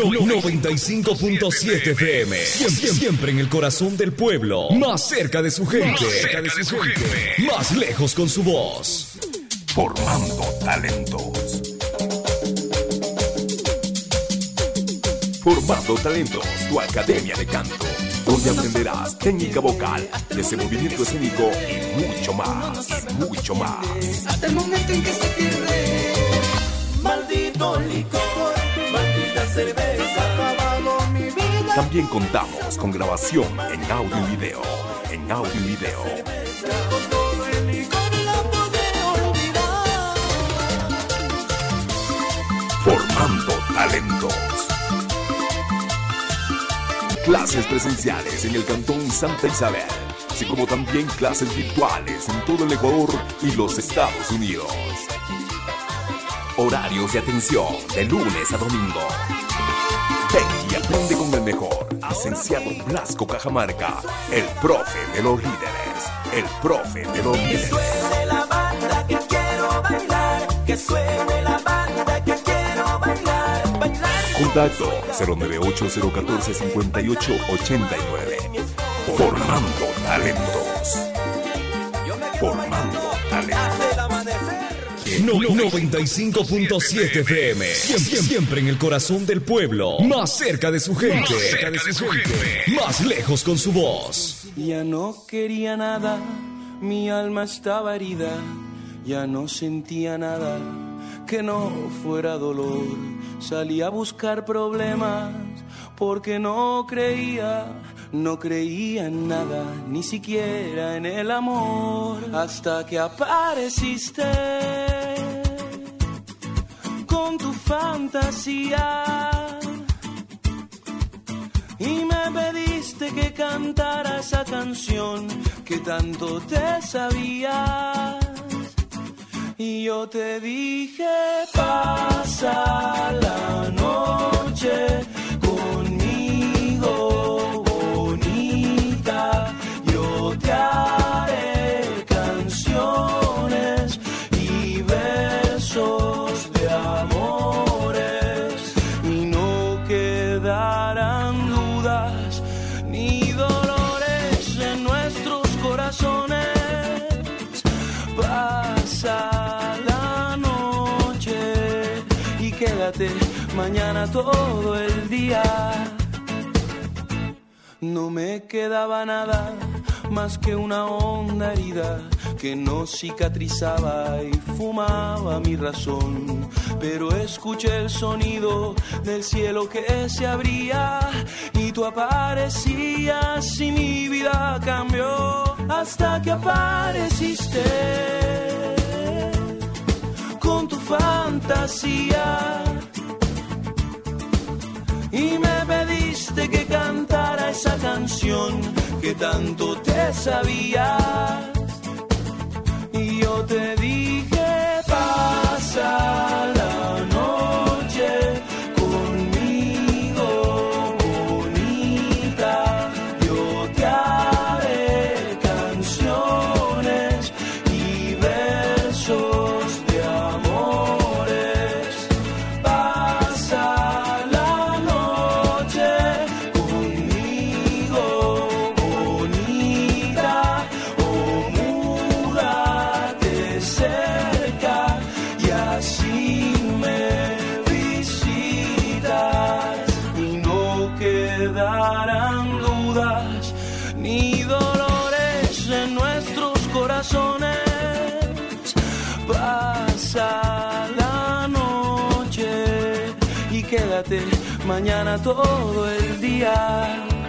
95.7 FM. Siempre en el corazón del pueblo. Más cerca de su gente. Más lejos con su voz. Formando talentos. Formando Talentos, tu academia de canto, donde aprenderás técnica vocal, desenvolvimiento escénico y mucho más. Hasta el momento en que se pierde. Maldito licor, maldita cerveza, ha acabado mi vida. También contamos con grabación en audio y video. Con todo el licor la podré olvidar. Formando Talentos. Clases presenciales en el Cantón Santa Isabel, así como también clases virtuales en todo el Ecuador y los Estados Unidos. Horarios de atención de lunes a domingo. Ven y aprende con el mejor, licenciado Blasco Cajamarca, el profe de los líderes. Que suene la banda que quiero bailar, que suene la banda que quiero bailar. Contacto 098-014-5889. Formando Talentos. 95.7 FM. Siempre en el corazón del pueblo. Más cerca de su gente. Más lejos con su voz. Ya no quería nada, mi alma estaba herida. Ya no sentía nada que no fuera dolor. Salí a buscar problemas porque no creía en nada, ni siquiera en el amor. Hasta que apareciste con tu fantasía y me pediste que cantara esa canción que tanto te sabías. Y yo te dije, pasa la noche conmigo, bonita. Yo te haré canciones y versos de amores. Y no quedarán dudas ni dolores en nuestros corazones. Pasa quédate mañana todo el día. No me quedaba nada más que una honda herida que no cicatrizaba y fumaba mi razón. Pero escuché el sonido del cielo que se abría y tú aparecías y mi vida cambió hasta que apareciste con tu fantasía y me pediste que cantara esa canción que tanto te sabías. Y yo te dije, pasa la noche conmigo, bonita. Yo te haré canciones y versos de amores. Pasa la noche conmigo, bonita, o múdate cerca y así me visitas. Y no quedarán dudas ni dolores en nuestros corazones. Pasa la noche y quédate mañana todo el día.